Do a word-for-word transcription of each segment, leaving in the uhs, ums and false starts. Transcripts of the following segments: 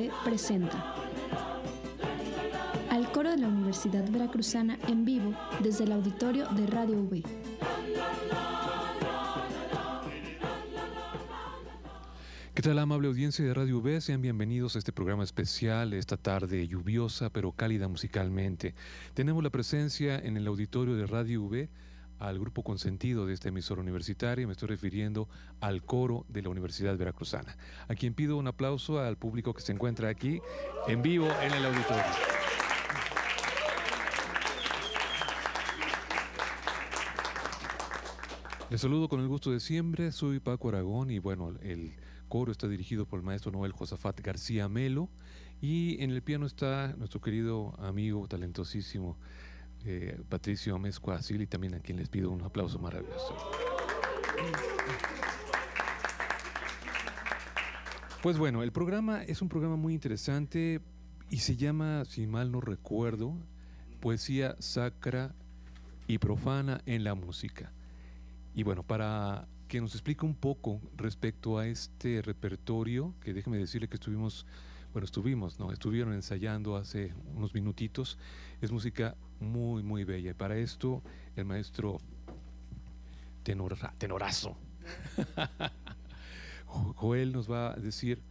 V presenta al coro de la Universidad Veracruzana en vivo desde el auditorio de Radio V. ¿Qué tal, amable audiencia de Radio V? Sean bienvenidos a este programa especial, esta tarde lluviosa pero cálida musicalmente. Tenemos la presencia en el auditorio de Radio V al grupo consentido de esta emisora universitaria. Me estoy refiriendo al coro de la Universidad Veracruzana, a quien pido un aplauso al público que se encuentra aquí en vivo en el auditorio. Les saludo con el gusto de siempre, soy Paco Aragón y bueno, el coro está dirigido por el maestro Noel Josafat García Melo y en el piano está nuestro querido amigo talentosísimo eh, Patricio Amezcua Sil, y también a quien les pido un aplauso maravilloso. Pues bueno, el programa es un programa muy interesante y se llama, si mal no recuerdo, Poesía Sacra y Profana en la Música. Y bueno, para que nos explique un poco respecto a este repertorio, que déjeme decirle que estuvimos, bueno, estuvimos, ¿no? Estuvieron ensayando hace unos minutitos. Es música muy, muy bella. Y para esto, el maestro tenor, tenorazo, Joel, nos va a decir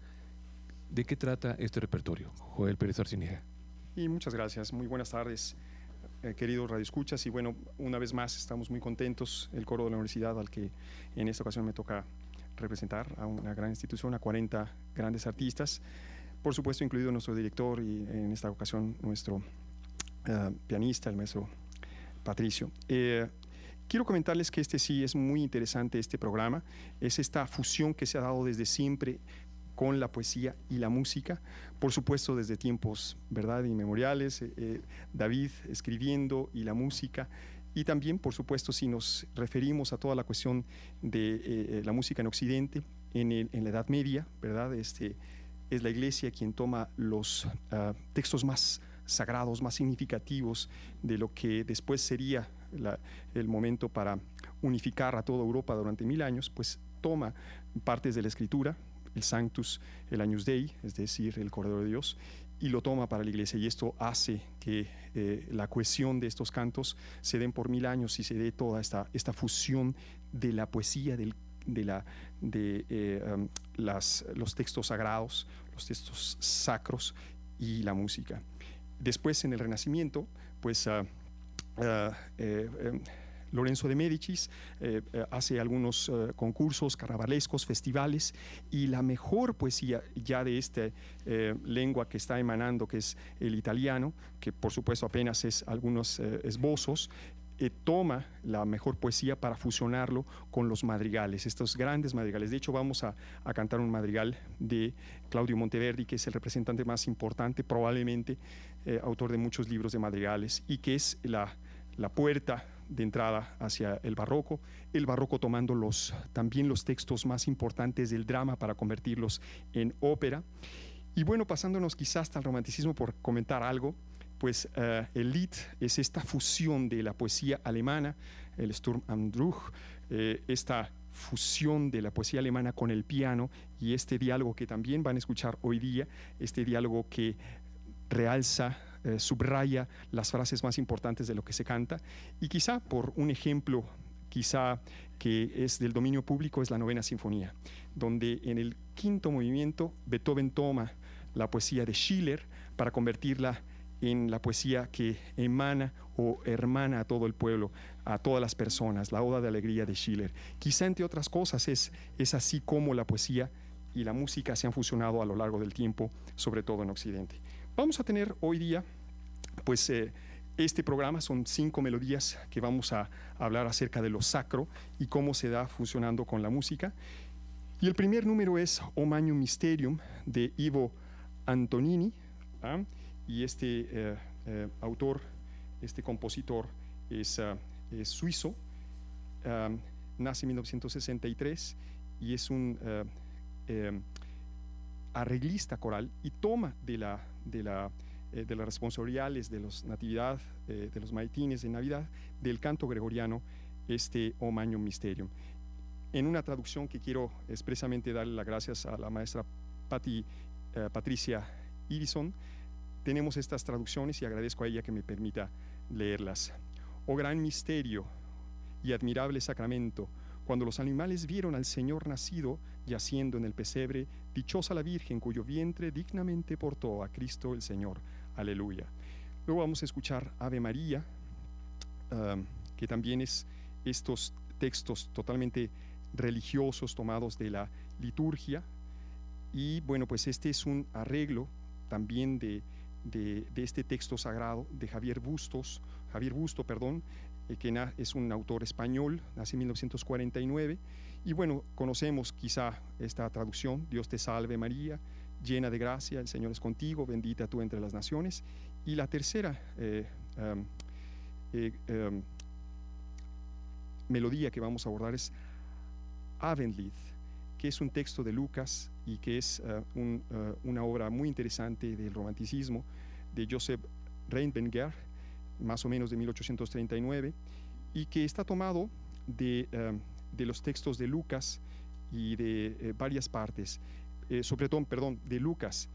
de qué trata este repertorio. Joel Pérez Arciniega. Y muchas gracias. Muy buenas tardes. Eh, queridos radioescuchas, y bueno, una vez más estamos muy contentos, el coro de la universidad al que en esta ocasión me toca representar, a una gran institución, a cuarenta grandes artistas, por supuesto incluido nuestro director y en esta ocasión nuestro uh, pianista, el maestro Patricio. Eh, quiero comentarles que este sí es muy interesante, este programa, es esta fusión que se ha dado desde siempre con la poesía y la música, por supuesto desde tiempos, ¿verdad?, inmemoriales, eh, David escribiendo y la música, y también, por supuesto, si nos referimos a toda la cuestión de eh, la música en Occidente, en, el, en la Edad Media, ¿verdad?, este, es la Iglesia quien toma los uh, textos más sagrados, más significativos de lo que después sería la, el momento para unificar a toda Europa durante mil años, pues toma partes de la Escritura, el Sanctus, el Agnus Dei, es decir, el Cordero de Dios, y lo toma para la Iglesia, y esto hace que eh, la cohesión de estos cantos se den por mil años y se dé toda esta, esta fusión de la poesía, del, de, la, de eh, um, las, los textos sagrados, los textos sacros y la música. Después, en el Renacimiento, pues uh, uh, eh, eh, Lorenzo de Médicis eh, eh, hace algunos eh, concursos carnavalescos, festivales, y la mejor poesía ya de esta eh, lengua que está emanando, que es el italiano, que por supuesto apenas es algunos eh, esbozos, eh, toma la mejor poesía para fusionarlo con los madrigales, estos grandes madrigales. De hecho, vamos a, a cantar un madrigal de Claudio Monteverdi, que es el representante más importante, probablemente eh, autor de muchos libros de madrigales, y que es la, la puerta de entrada hacia el barroco, el barroco tomando los, también los textos más importantes del drama para convertirlos en ópera. Y bueno, pasándonos quizás hasta el romanticismo, por comentar algo, pues uh, el Lied es esta fusión de la poesía alemana, el Sturm am Druch, eh, esta fusión de la poesía alemana con el piano, y este diálogo que también van a escuchar hoy día, este diálogo que realza, eh, subraya las frases más importantes de lo que se canta. Y quizá por un ejemplo, quizá que es del dominio público, es la Novena Sinfonía, donde en el quinto movimiento Beethoven toma la poesía de Schiller para convertirla en la poesía que emana o hermana a todo el pueblo, a todas las personas, la Oda de Alegría de Schiller. Quizá, entre otras cosas, es, es así como la poesía y la música se han fusionado a lo largo del tiempo, sobre todo en Occidente. Vamos a tener hoy día, pues, eh, este programa, son cinco melodías que vamos a hablar acerca de lo sacro y cómo se da fusionando con la música. Y el primer número es O Magnum Mysterium, de Ivo Antonini, ¿ah? Y este eh, eh, autor, este compositor, es, uh, es suizo, um, nace en mil novecientos sesenta y tres y es un uh, eh, arreglista coral, y toma de la, de la, eh, de las responsoriales, de los natividad, eh, de los maitines de Navidad, del canto gregoriano, este O Magnum Mysterium. En una traducción que quiero expresamente darle las gracias a la maestra Pati, eh, Patricia Irison, tenemos estas traducciones y agradezco a ella que me permita leerlas. Oh gran misterio y admirable sacramento, cuando los animales vieron al Señor nacido yaciendo en el pesebre, dichosa la Virgen cuyo vientre dignamente portó a Cristo el Señor. Aleluya. Luego vamos a escuchar Ave María, um, que también es estos textos totalmente religiosos tomados de la liturgia. Y bueno, pues este es un arreglo también de, de, de este texto sagrado de Javier Bustos, Javier Busto, perdón, eh, que na, es un autor español, nace en mil novecientos cuarenta y nueve. Y bueno, conocemos quizá esta traducción: Dios te salve María, llena de gracia, el Señor es contigo, bendita tú entre las naciones. Y la tercera eh, um, eh, um, melodía que vamos a abordar es Abendlied, que es un texto de Lucas y que es uh, un, uh, una obra muy interesante del romanticismo de Joseph Reinbenguer, más o menos de mil ochocientos treinta y nueve, y que está tomado de, uh, de los textos de Lucas y de eh, varias partes, eh, sobre todo, perdón, de Lucas.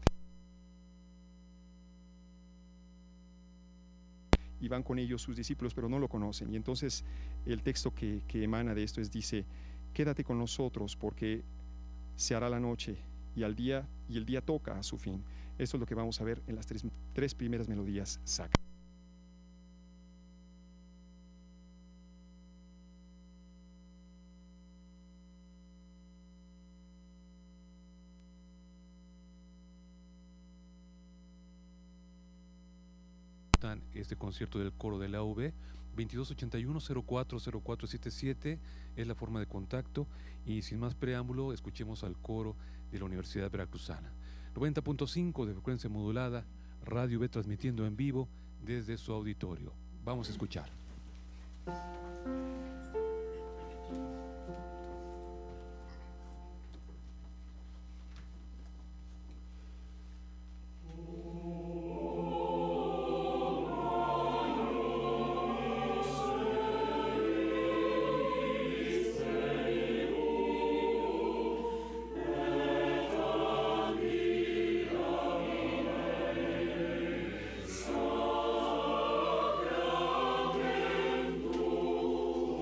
Y van con ellos sus discípulos, pero no lo conocen. Y entonces el texto que, que emana de esto es, dice: quédate con nosotros porque se hará la noche y, al día, y el día toca a su fin. Esto es lo que vamos a ver en las tres, tres primeras melodías sacras. Este concierto del coro de la U B, veintidós ochenta y uno cero cuatro cero cuatro setenta y siete es la forma de contacto. Y sin más preámbulo, escuchemos al coro de la Universidad Veracruzana. noventa punto cinco de frecuencia modulada, Radio B transmitiendo en vivo desde su auditorio. Vamos a escuchar. Oh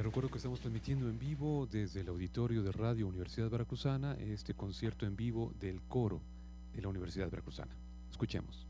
Les recuerdo que estamos transmitiendo en vivo desde el auditorio de Radio Universidad Veracruzana este concierto en vivo del coro de la Universidad Veracruzana. Escuchemos.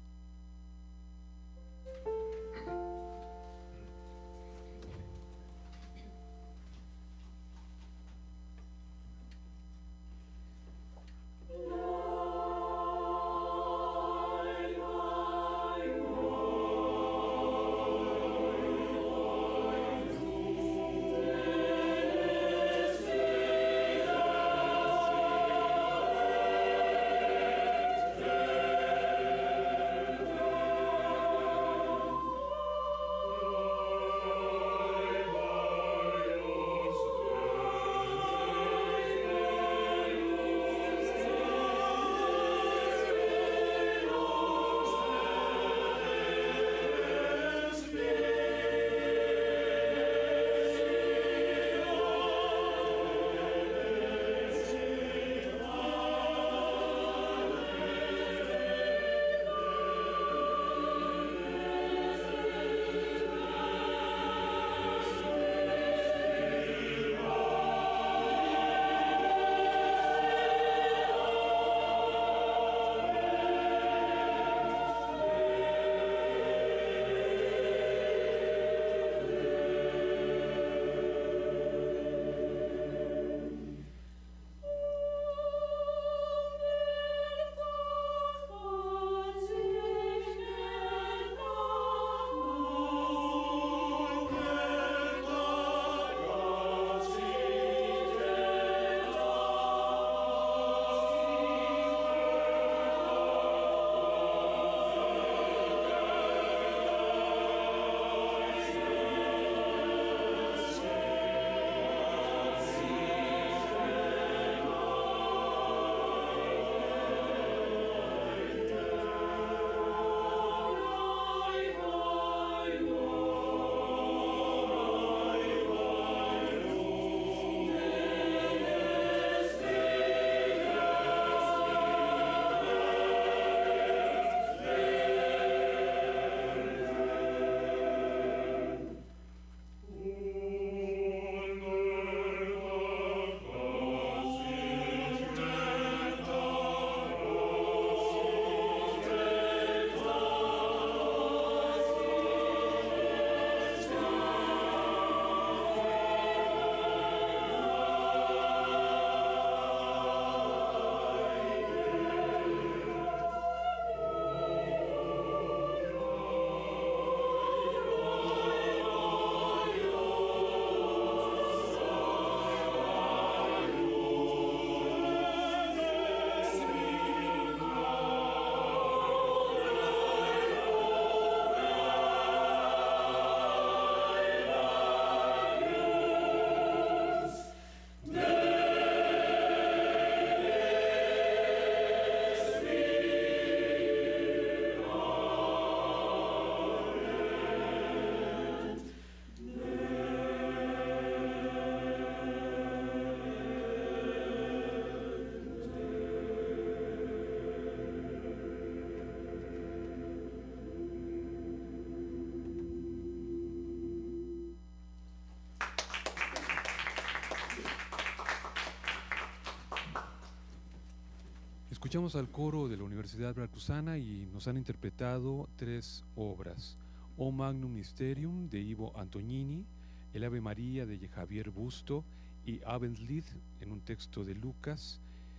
Escuchamos al coro de la Universidad Veracruzana y nos han interpretado tres obras: O Magnum Mysterium de Ivo Antognini, El Ave María de Javier Busto y Abendlied en un texto de Lucas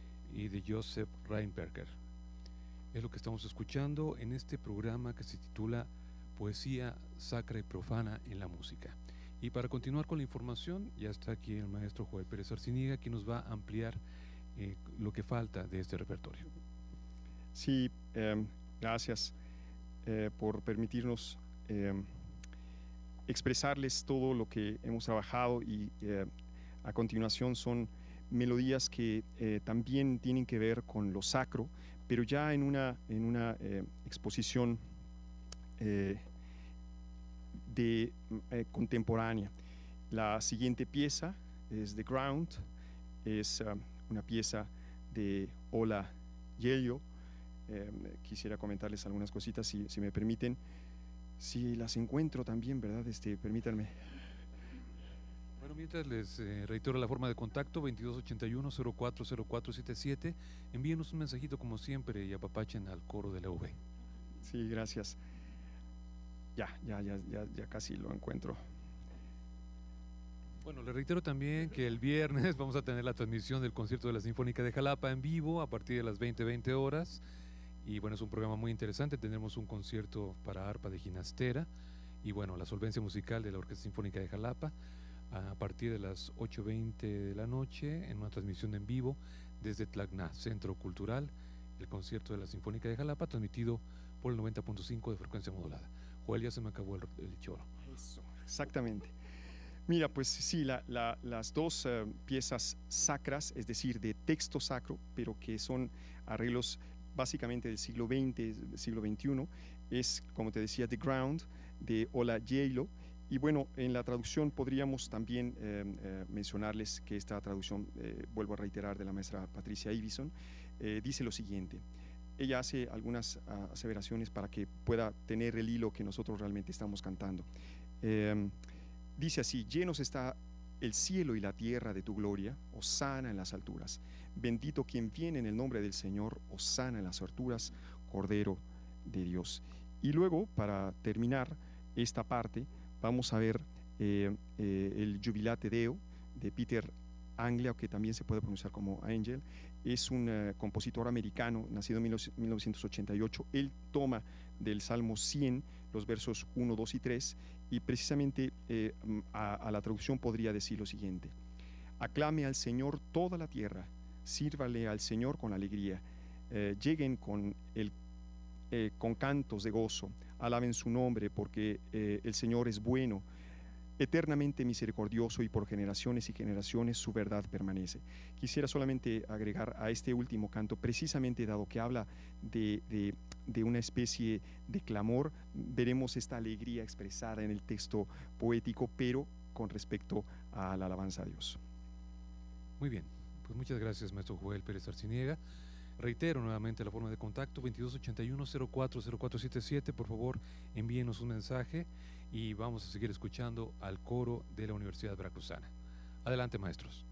y de Joseph Reinberger. Es lo que estamos escuchando en este programa que se titula Poesía Sacra y Profana en la Música. Y para continuar con la información, ya está aquí el maestro Joel Pérez Arciniega, que nos va a ampliar eh, lo que falta de este repertorio. Sí, eh, gracias eh, por permitirnos eh, expresarles todo lo que hemos trabajado, y eh, a continuación son melodías que eh, también tienen que ver con lo sacro, pero ya en una, en una eh, exposición eh, de, eh, contemporánea. La siguiente pieza es The Ground, es uh, una pieza de Ola Yelio. Eh, quisiera comentarles algunas cositas, si, si me permiten, si las encuentro también, ¿verdad? Este, permítanme. Bueno, mientras les eh, reitero la forma de contacto, veintidós ochenta y uno, cero cuatro cero cuatro setenta y siete. Envíenos un mensajito como siempre y apapachen al coro de la U B. Sí, gracias. Ya, ya, ya, ya, ya casi lo encuentro. Bueno, le reitero también que el viernes vamos a tener la transmisión del concierto de la Sinfónica de Jalapa en vivo a partir de las veinte, veinte horas. Y bueno, es un programa muy interesante. Tendremos un concierto para arpa de Ginastera y bueno, la solvencia musical de la Orquesta Sinfónica de Jalapa a partir de las ocho veinte de la noche en una transmisión en vivo desde Tlacna, Centro Cultural, el concierto de la Sinfónica de Jalapa transmitido por el noventa punto cinco de frecuencia modulada. Joel, ya se me acabó el, el choro. Eso, exactamente. Mira, pues sí, la, la, las dos uh, piezas sacras, es decir, de texto sacro, pero que son arreglos básicamente del siglo veinte, siglo veintiuno, es, como te decía, The Ground, de Ola Gjeilo. Y bueno, en la traducción podríamos también eh, eh, mencionarles que esta traducción, eh, vuelvo a reiterar, de la maestra Patricia Ibbison, eh, dice lo siguiente. Ella hace algunas uh, aseveraciones para que pueda tener el hilo que nosotros realmente estamos cantando. Eh, Dice así: llenos está el cielo y la tierra de tu gloria, hosana en las alturas. Bendito quien viene en el nombre del Señor, hosana en las alturas, Cordero de Dios. Y luego, para terminar esta parte, vamos a ver eh, eh, el Jubilate Deo de Peter Anglia, que también se puede pronunciar como Angel. Es un uh, compositor americano, nacido en mil novecientos ochenta y ocho. Él toma del Salmo cien los versos uno, dos y tres, y precisamente eh, a, a la traducción podría decir lo siguiente: aclame al Señor toda la tierra, sírvale al Señor con alegría, eh, lleguen con, el, eh, con cantos de gozo, alaben su nombre, porque eh, el Señor es bueno, eternamente misericordioso, y por generaciones y generaciones su verdad permanece. Quisiera solamente agregar a este último canto, precisamente dado que habla de, de, de una especie de clamor, veremos esta alegría expresada en el texto poético, pero con respecto a la alabanza a Dios. Muy bien, pues muchas gracias, maestro Joel Pérez Arciniega. Reitero nuevamente la forma de contacto, veintidós ochenta y uno, cero cuatro cero cuatro setenta y siete. Por favor, envíenos un mensaje y vamos a seguir escuchando al coro de la Universidad Veracruzana. Adelante, maestros.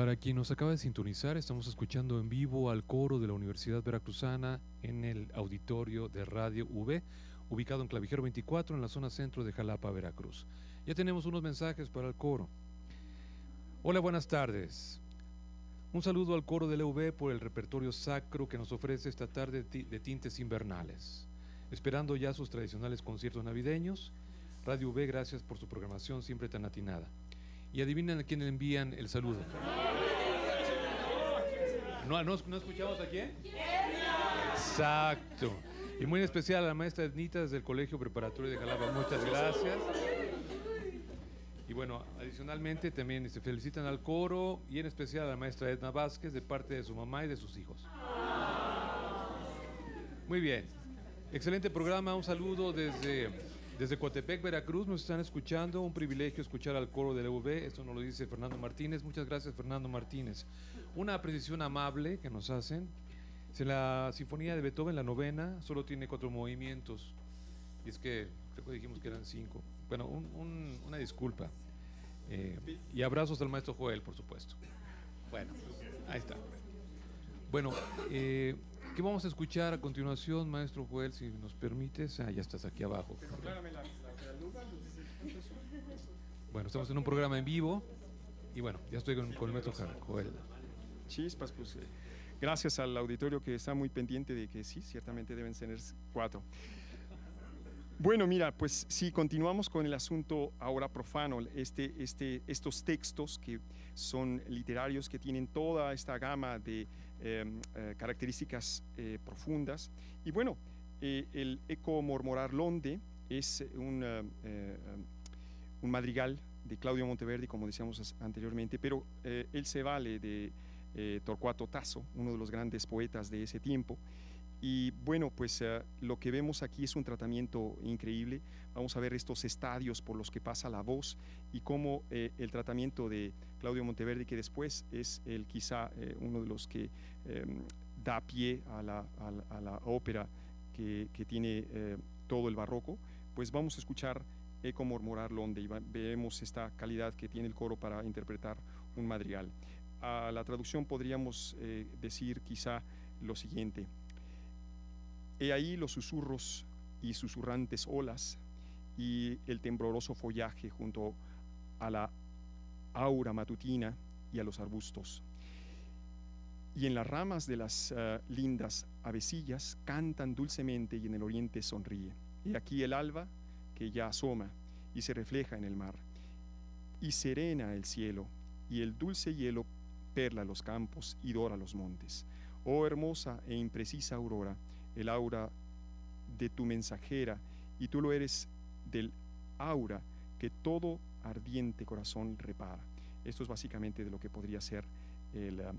Para quien nos acaba de sintonizar, estamos escuchando en vivo al coro de la Universidad Veracruzana en el auditorio de Radio V, ubicado en Clavijero veinticuatro, en la zona centro de Jalapa, Veracruz. Ya tenemos unos mensajes para el coro. Hola, buenas tardes. Un saludo al coro de la U V por el repertorio sacro que nos ofrece esta tarde de tintes invernales. Esperando ya sus tradicionales conciertos navideños, Radio V, gracias por su programación siempre tan atinada. Y adivinen a quién le envían el saludo. ¿No, no, ¿no escuchamos a quién? Exacto. Y muy en especial a la maestra Ednita desde el Colegio Preparatorio de Jalapa. Muchas gracias. Y bueno, adicionalmente también se felicitan al coro y en especial a la maestra Edna Vázquez de parte de su mamá y de sus hijos. Muy bien. Excelente programa. Un saludo desde... Desde Coatepec, Veracruz, nos están escuchando. Un privilegio escuchar al coro de la U V. Esto nos lo dice Fernando Martínez. Muchas gracias, Fernando Martínez. Una apreciación amable que nos hacen. En la Sinfonía de Beethoven, la novena, solo tiene cuatro movimientos. Y es que creo que dijimos que eran cinco. Bueno, un, un, una disculpa. Eh, y abrazos al maestro Joel, por supuesto. Bueno, ahí está. Bueno, eh, ¿qué vamos a escuchar a continuación, maestro Joel, si nos permites? Ah, ya estás aquí abajo. Bueno, estamos en un programa en vivo y bueno, ya estoy con, con el maestro Joel. Chispas, pues eh, gracias al auditorio que está muy pendiente de que sí, ciertamente deben ser cuatro. Bueno, mira, pues sí, continuamos con el asunto ahora profano, este, este, estos textos que son literarios, que tienen toda esta gama de eh, eh, características eh, profundas. Y bueno, eh, el Eco Mormorar Londe es un, uh, eh, un madrigal de Claudio Monteverdi, como decíamos anteriormente, pero eh, él se vale de eh, Torcuato Tasso, uno de los grandes poetas de ese tiempo. Y bueno, pues uh, lo que vemos aquí es un tratamiento increíble. Vamos a ver estos estadios por los que pasa la voz y cómo eh, el tratamiento de Claudio Monteverdi, que después es el quizá eh, uno de los que eh, da pie a la, a la, a la ópera que, que tiene eh, todo el barroco, pues vamos a escuchar Eco Mormorar Londe y vemos esta calidad que tiene el coro para interpretar un madrigal. A la traducción podríamos eh, decir quizá lo siguiente: he ahí los susurros y susurrantes olas y el tembloroso follaje junto a la aura matutina y a los arbustos. Y en las ramas de las uh, lindas avecillas cantan dulcemente y en el oriente sonríe. Y aquí el alba que ya asoma y se refleja en el mar. Y serena el cielo y el dulce hielo perla los campos y dora los montes. Oh hermosa e imprecisa aurora, el aura de tu mensajera, y tú lo eres del aura que todo ardiente corazón repara. Esto es básicamente de lo que podría ser el, uh,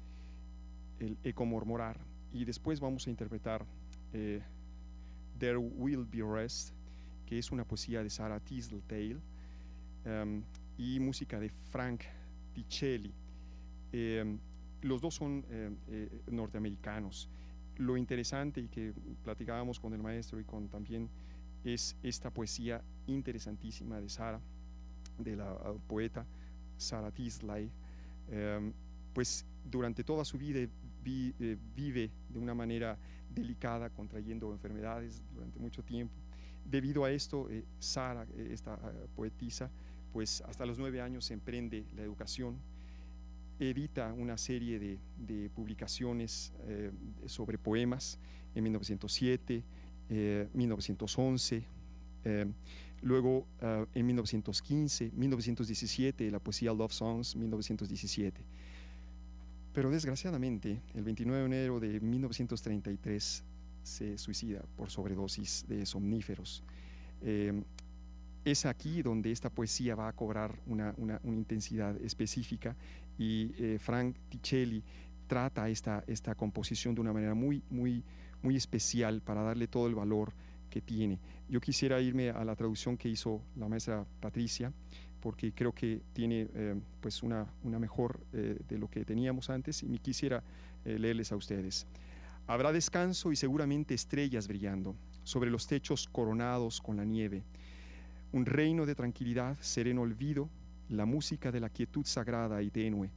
el Eco Mormorar. Y después vamos a interpretar eh, There Will Be Rest, que es una poesía de Sarah Teasdale um, y música de Frank Tichelli. Eh, los dos son eh, eh, norteamericanos. Lo interesante y que platicábamos con el maestro y con también es esta poesía interesantísima de Sara, de la uh, poeta Sarah Teasdale. Eh, pues durante toda su vida vi, eh, vive de una manera delicada, contrayendo enfermedades durante mucho tiempo. Debido a esto, eh, Sara, eh, esta uh, poetisa, pues hasta los nueve años emprende la educación. Edita una serie de, de publicaciones eh, sobre poemas en mil novecientos siete, eh, mil novecientos once, eh, luego uh, en mil novecientos quince, mil novecientos diecisiete, la poesía Love Songs, mil novecientos diecisiete. Pero desgraciadamente, el veintinueve de enero de mil novecientos treinta y tres se suicida por sobredosis de somníferos. Eh, es aquí donde esta poesía va a cobrar una, una, una intensidad específica y eh, Frank Tichelli trata esta, esta composición de una manera muy, muy, muy especial para darle todo el valor que tiene. Yo quisiera irme a la traducción que hizo la maestra Patricia, porque creo que tiene eh, pues una, una mejor eh, de lo que teníamos antes, y me quisiera eh, leerles a ustedes. Habrá descanso y seguramente estrellas brillando sobre los techos coronados con la nieve, un reino de tranquilidad, sereno olvido, la música de la quietud sagrada y tenue.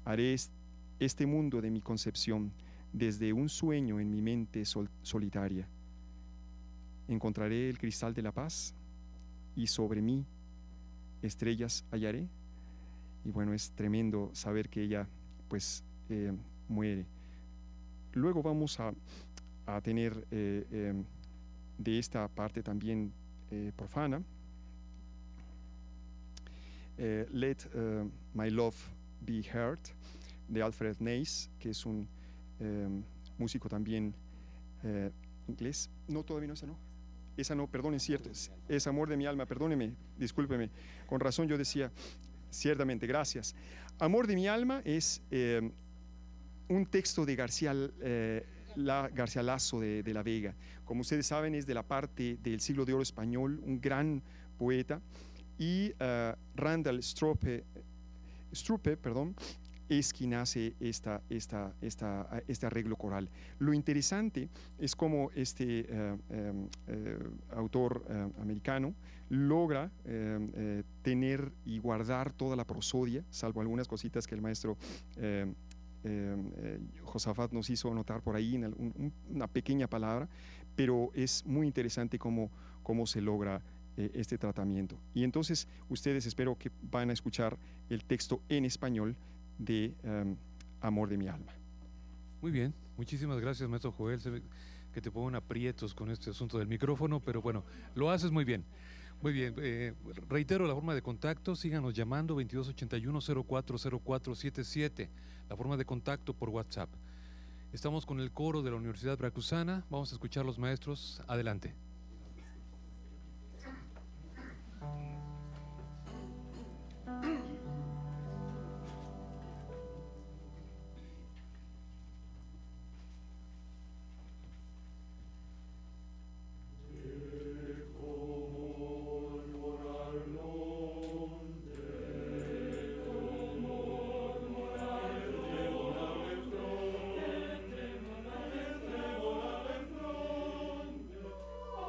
Haré est- este mundo de mi concepción desde un sueño en mi mente sol- solitaria. Encontraré el cristal de la paz y sobre mí estrellas hallaré. Y bueno, es tremendo saber que ella pues eh, muere. Luego vamos a, a tener eh, eh, de esta parte también eh, profana, eh, Let uh, My Love Be Heard, de Alfred Neis, que es un eh, músico también eh, inglés. No, todavía no, esa no. Esa no, perdón, es cierto, es, es Amor de mi alma, perdóneme, discúlpeme. Con razón yo decía, ciertamente, gracias. Amor de mi alma es eh, un texto de García, eh, la, García Lasso de, de la Vega. Como ustedes saben, es de la parte del siglo de oro español, un gran poeta. Y uh, Randall Strupe, Strupe perdón, es quien hace esta, esta, esta, este arreglo coral. Lo interesante es cómo este uh, um, uh, autor uh, americano logra uh, uh, tener y guardar toda la prosodia, salvo algunas cositas que el maestro uh, uh, uh, Josafat nos hizo notar por ahí, en un, un, una pequeña palabra, pero es muy interesante cómo, cómo se logra eh, este tratamiento. Y entonces ustedes espero que van a escuchar el texto en español de um, Amor de mi alma. Muy bien, muchísimas gracias, maestro Joel. Se ve que te pongo en aprietos con este asunto del micrófono, pero bueno, lo haces muy bien. Muy bien, eh, reitero la forma de contacto, síganos llamando veintidós ochenta y uno cero cuatro cero cuatro siete siete, la forma de contacto por WhatsApp. Estamos con el coro de la Universidad Veracruzana, vamos a escuchar los maestros, adelante. Oh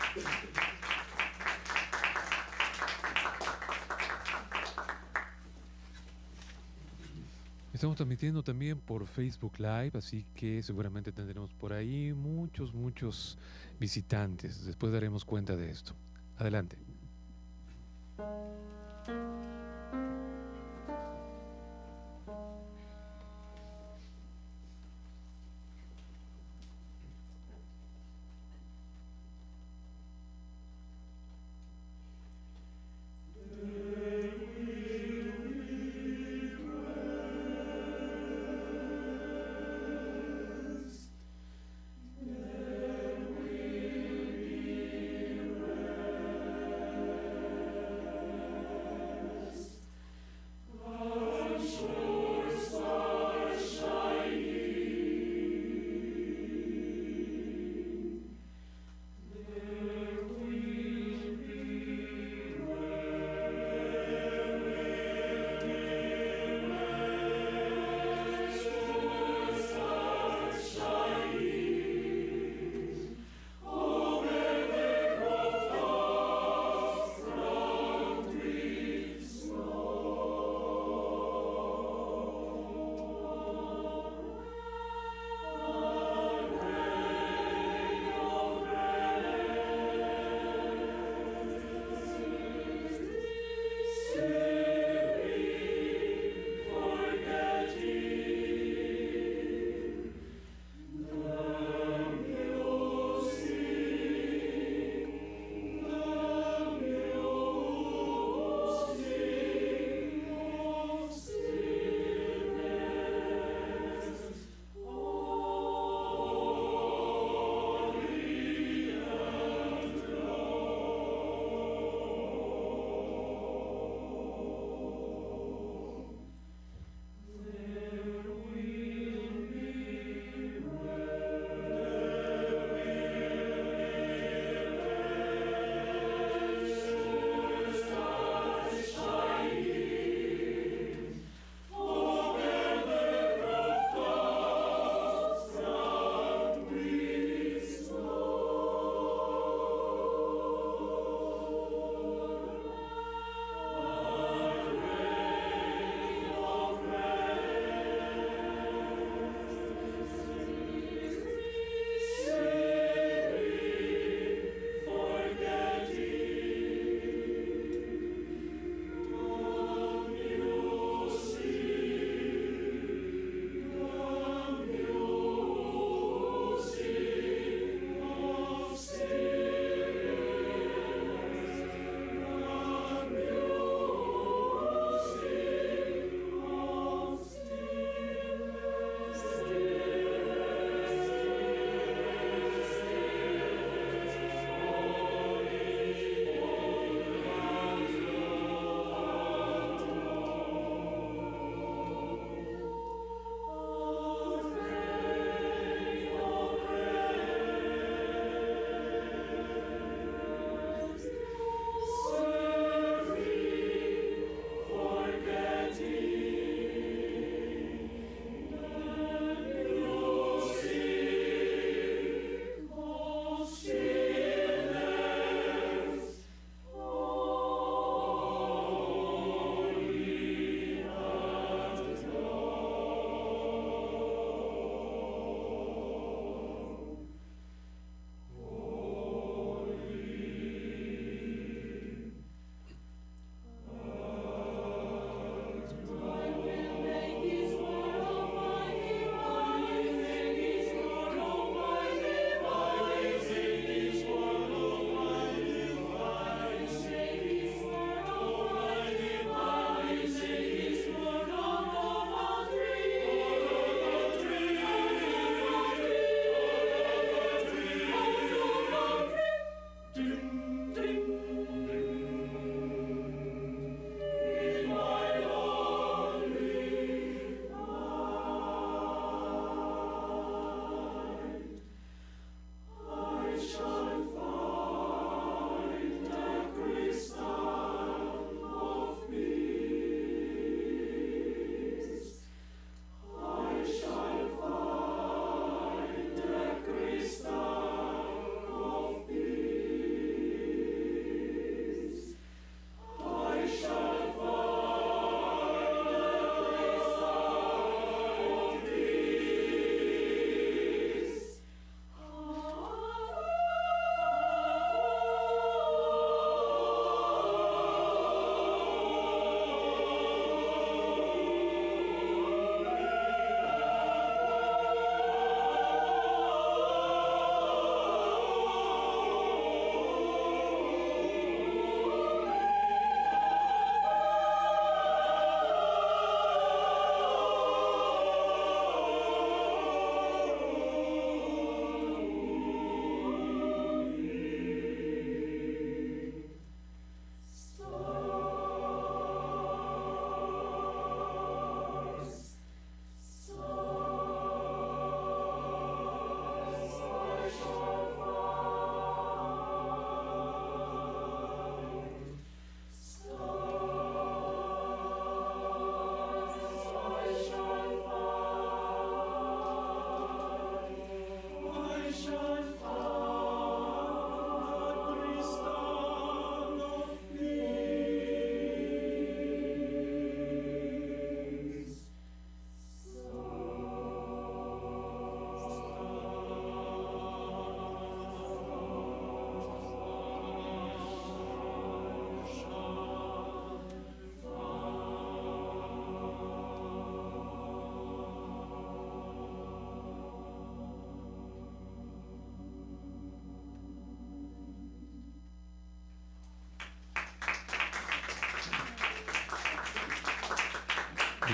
Estamos transmitiendo también por Facebook Live, así que seguramente tendremos por ahí muchos, muchos visitantes. Después daremos cuenta de esto. Adelante.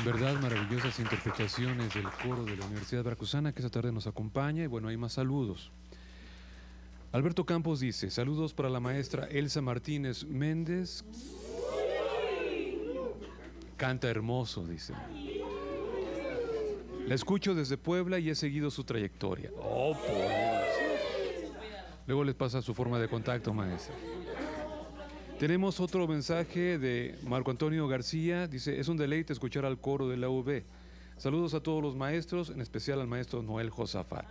verdad, maravillosas interpretaciones del coro de la Universidad Veracruzana que esta tarde nos acompaña. Y bueno, hay más saludos. Alberto Campos dice, saludos para la maestra Elsa Martínez Méndez. Canta hermoso, dice. La escucho desde Puebla y he seguido su trayectoria. Oh, por Dios. Luego les pasa su forma de contacto, maestra. Tenemos otro mensaje de Marco Antonio García. Dice, es un deleite escuchar al coro de la U B. Saludos a todos los maestros, en especial al maestro Noel Josafat.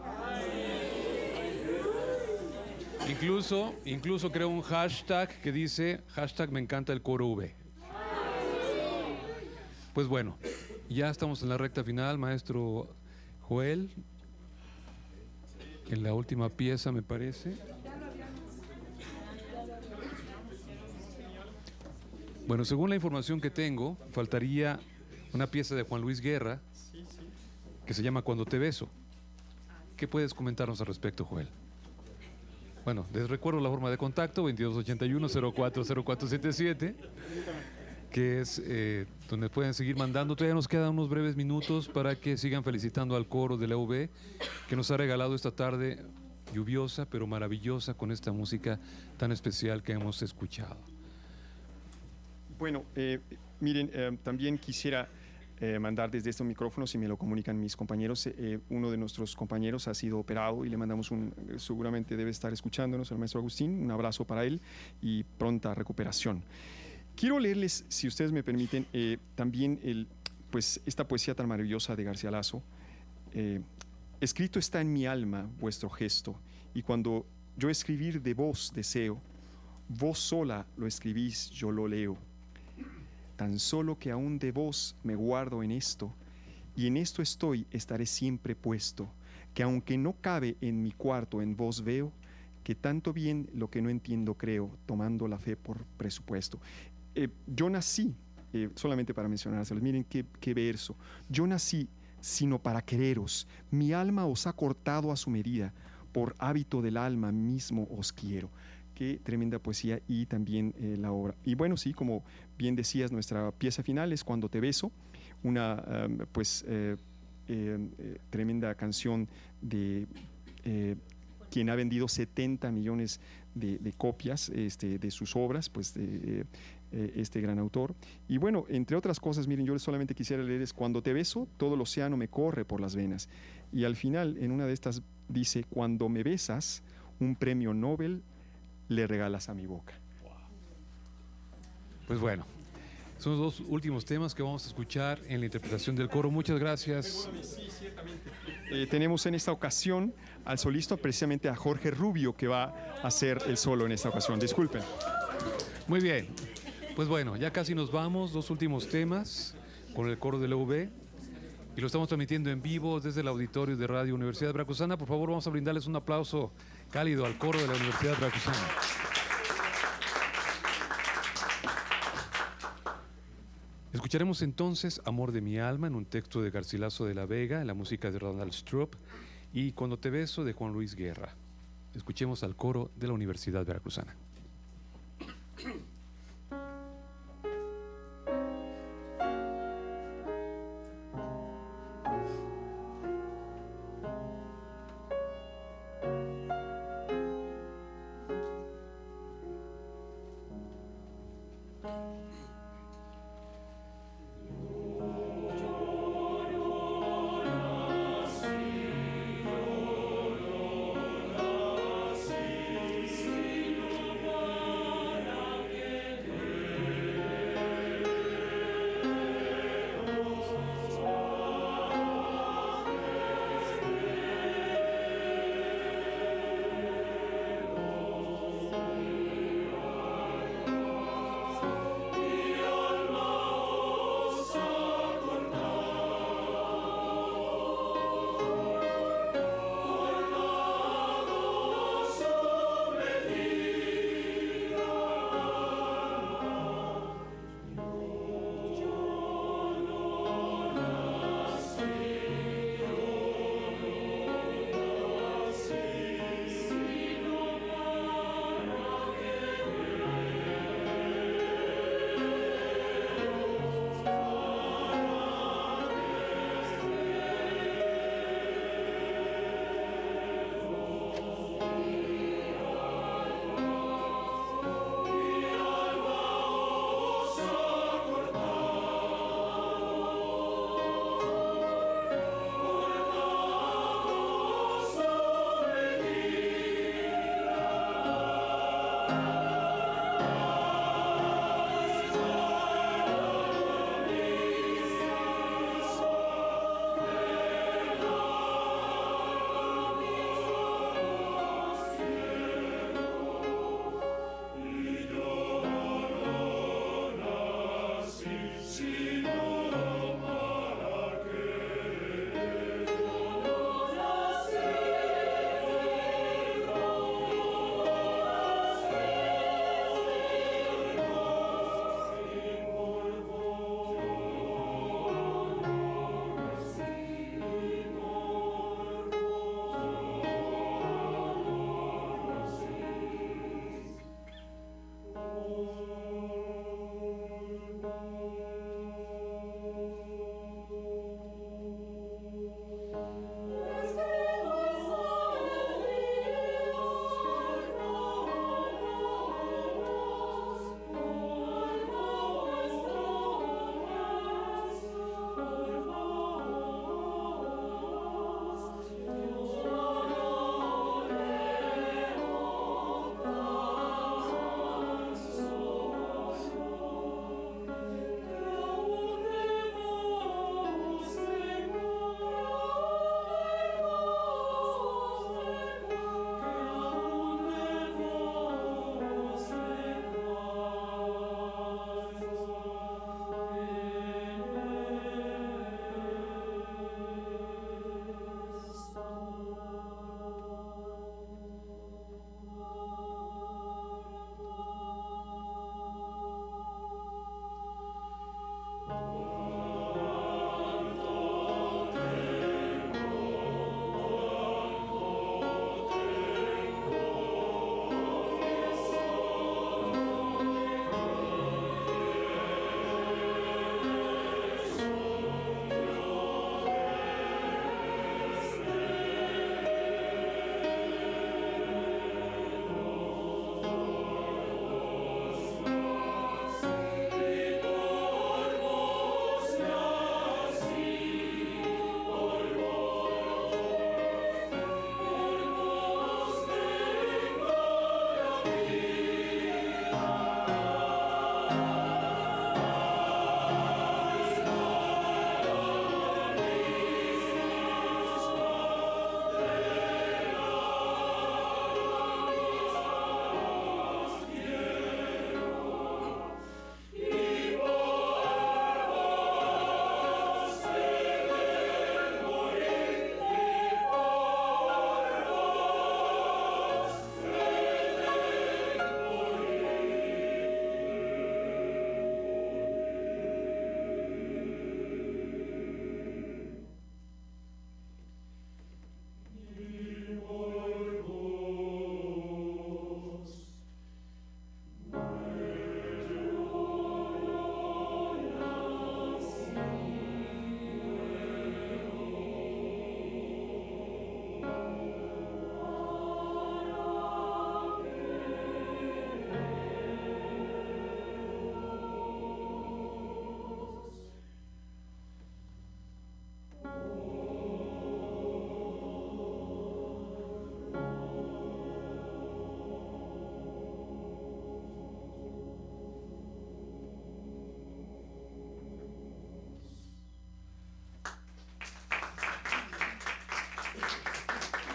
Incluso, incluso creo un hashtag que dice, hashtag me encanta el coro U B. Pues bueno, ya estamos en la recta final, maestro Joel. En la última pieza, me parece. Bueno, según la información que tengo, faltaría una pieza de Juan Luis Guerra que se llama Cuando te beso. ¿Qué puedes comentarnos al respecto, Joel? Bueno, les recuerdo la forma de contacto, veintidós ochenta y uno, cero cuatro cero cuatro setenta y siete, que es eh, donde pueden seguir mandando. Todavía nos quedan unos breves minutos para que sigan felicitando al coro de la U B, que nos ha regalado esta tarde lluviosa, pero maravillosa, con esta música tan especial que hemos escuchado. Bueno, eh, miren, eh, también quisiera eh, mandar desde estos micrófonos, si me lo comunican mis compañeros, eh, uno de nuestros compañeros ha sido operado y le mandamos un, seguramente debe estar escuchándonos, el maestro Agustín, un abrazo para él y pronta recuperación. Quiero leerles, si ustedes me permiten, eh, también el, pues, esta poesía tan maravillosa de García Lazo. Eh, Escrito está en mi alma vuestro gesto, y cuando yo escribir de vos deseo, vos sola lo escribís, yo lo leo. Tan solo que aún de vos me guardo en esto, y en esto estoy, estaré siempre puesto, que aunque no cabe en mi cuarto, en vos veo, que tanto bien lo que no entiendo creo, tomando la fe por presupuesto. Eh, yo nací, eh, solamente para mencionárselos, miren qué, qué verso, yo nací sino para quereros, mi alma os ha cortado a su medida, por hábito del alma mismo os quiero. Qué tremenda poesía y también eh, la obra. Y bueno, sí, como bien decías, nuestra pieza final es Cuando te beso, una um, pues eh, eh, eh, tremenda canción de eh, quien ha vendido setenta millones de, de copias este, de sus obras, pues de eh, este gran autor. Y bueno, entre otras cosas, miren, yo solamente quisiera leer es Cuando te beso, todo el océano me corre por las venas. Y al final, en una de estas dice, cuando me besas, un premio Nobel le regalas a mi boca. Pues bueno, son los dos últimos temas que vamos a escuchar en la interpretación del coro. Muchas gracias. Sí, ciertamente. Eh, tenemos en esta ocasión al solista, precisamente a Jorge Rubio, que va a hacer el solo en esta ocasión. Disculpen. Muy bien. Pues bueno, ya casi nos vamos. Dos últimos temas con el coro de la U B. Y lo estamos transmitiendo en vivo desde el auditorio de Radio Universidad Veracruzana. Por favor, vamos a brindarles un aplauso cálido al coro de la Universidad Veracruzana. Escucharemos entonces Amor de mi alma en un texto de Garcilaso de la Vega, en la música de Ronald Stroop, y Cuando te beso de Juan Luis Guerra. Escuchemos al coro de la Universidad Veracruzana.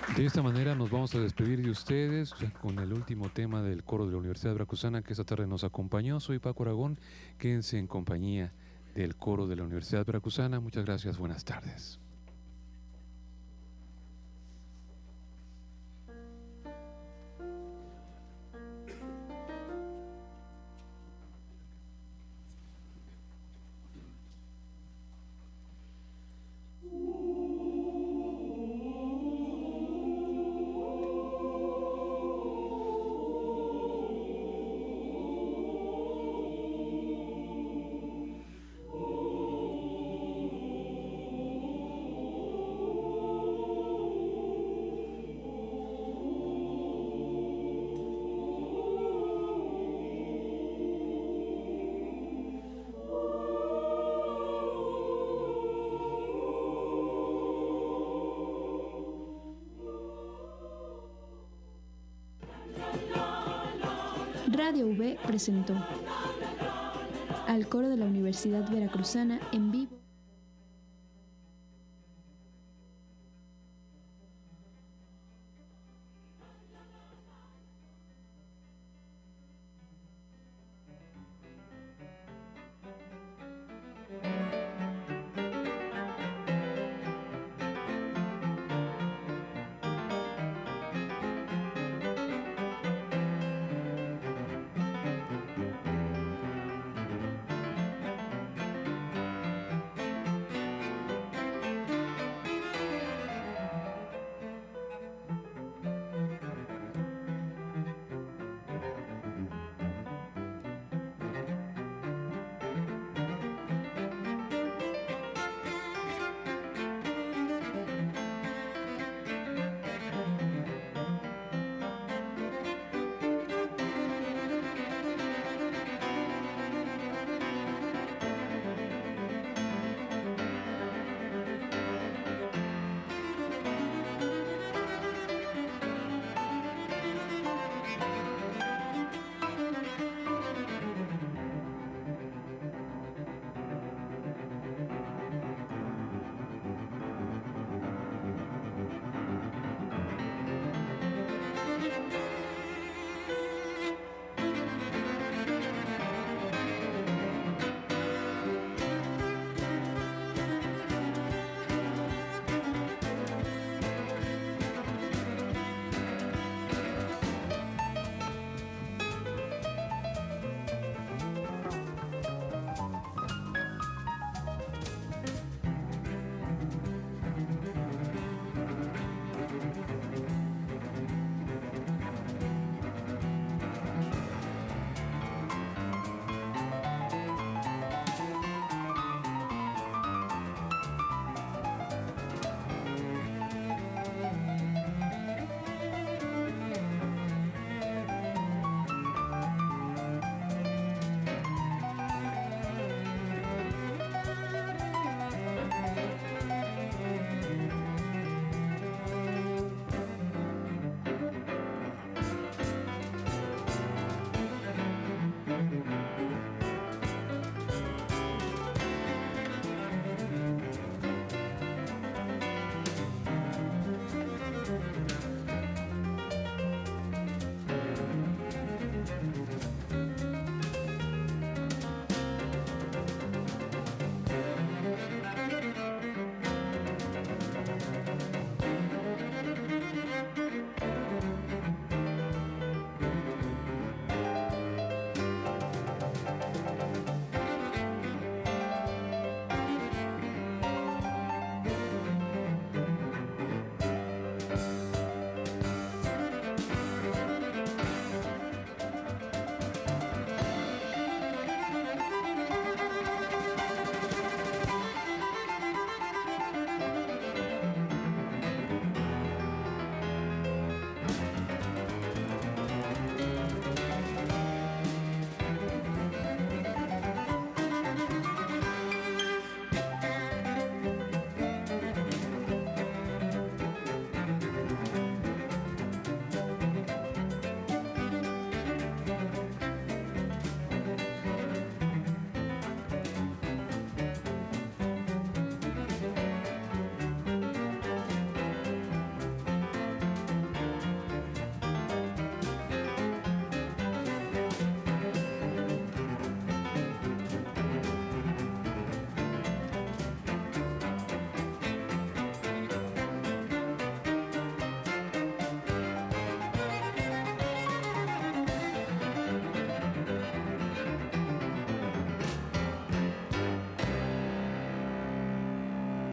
De esta manera nos vamos a despedir de ustedes con el último tema del coro de la Universidad Veracruzana que esta tarde nos acompañó. Soy Paco Aragón, quédense en compañía del coro de la Universidad Veracruzana. Muchas gracias, buenas tardes. Radio V presentó al coro de la Universidad Veracruzana en vivo.